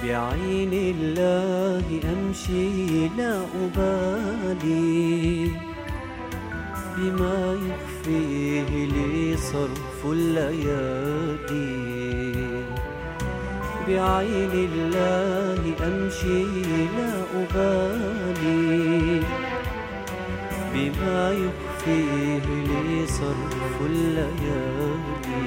بعين الله أمشي لا أبالي بما يخفيه لي صرف الليالي. بعين الله أمشي لا أبالي بما يخفيه لي صرف الليالي.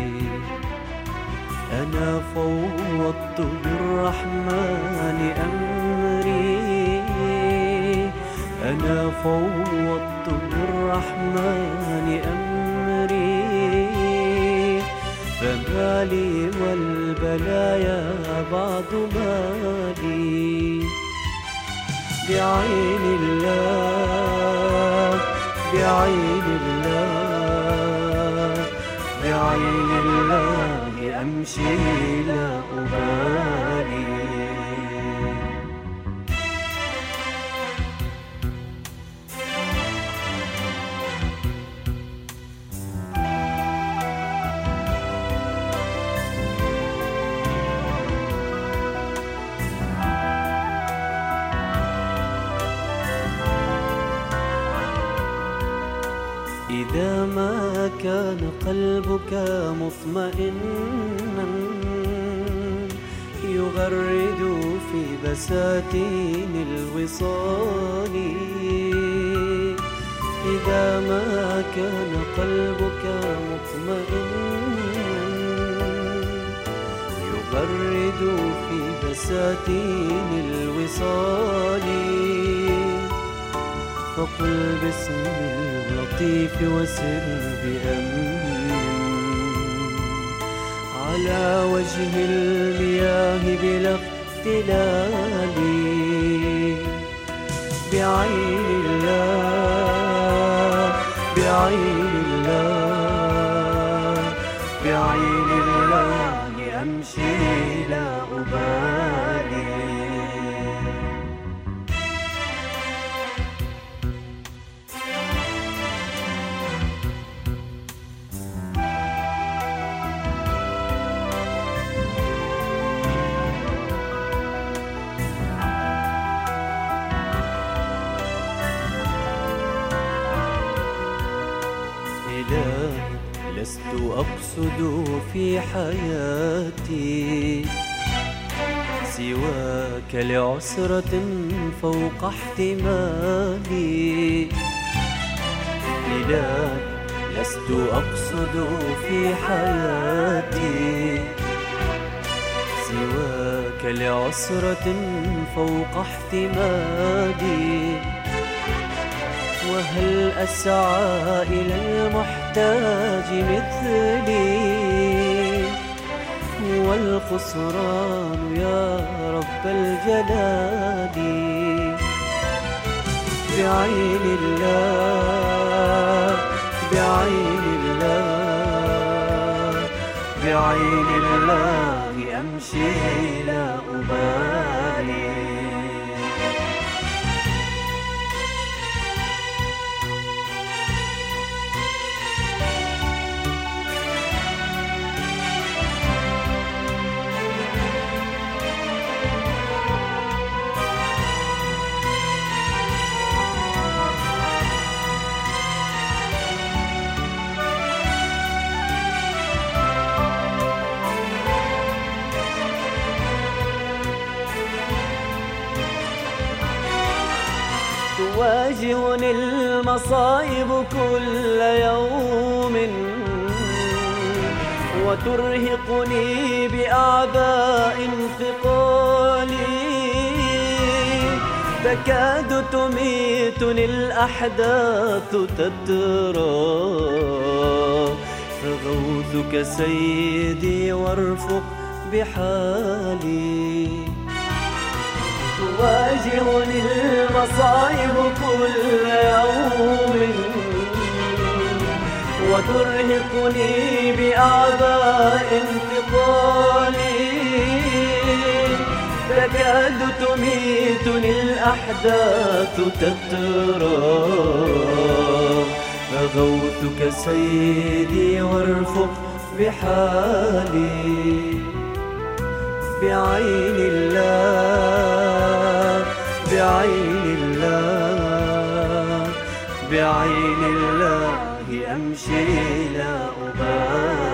أنا فوضت بالرحمن أمري، أنا فوضت بالرحمن أمري، فما لي والبلايا بعض مالي. بعين الله، بعين الله، بعين الله أمشي لا أبالي. إذا ما كان قلبك مطمئنا يغرد في بساتين الوصال. إذا ما كان قلبك مطمئنا يغرد في بساتين الوصال، فقل باسم اللطيف وسر بأمن على وجه المياه بلا اختلال. بعين الله، بعين الله، بعين الله أمشي لا أبالي. لست أقصد في حياتي سواك لعسرة فوق احتمالي. إله لست أقصد في حياتي سواك لعسرة فوق احتمالي. وهل أسعى إلى المحتاج مثلي والخسران يا رب الجلال. بعين الله، بعين الله، بعين الله أمشي لا أبالي. تواجهني المصائب كل يوم وترهقني بأعباء ثقالي. تكاد تميتني الأحداث تترى، فغوثك سيدي وارفق بحالي. تواجهني المصائب كل يوم وترهقني بأعباء ثقالي. تكاد تميتني الأحداث تترى، فغوثك سيدي وارفق بحالي. بعين الله، بعين الله، بعين الله أمشي لا أبالي.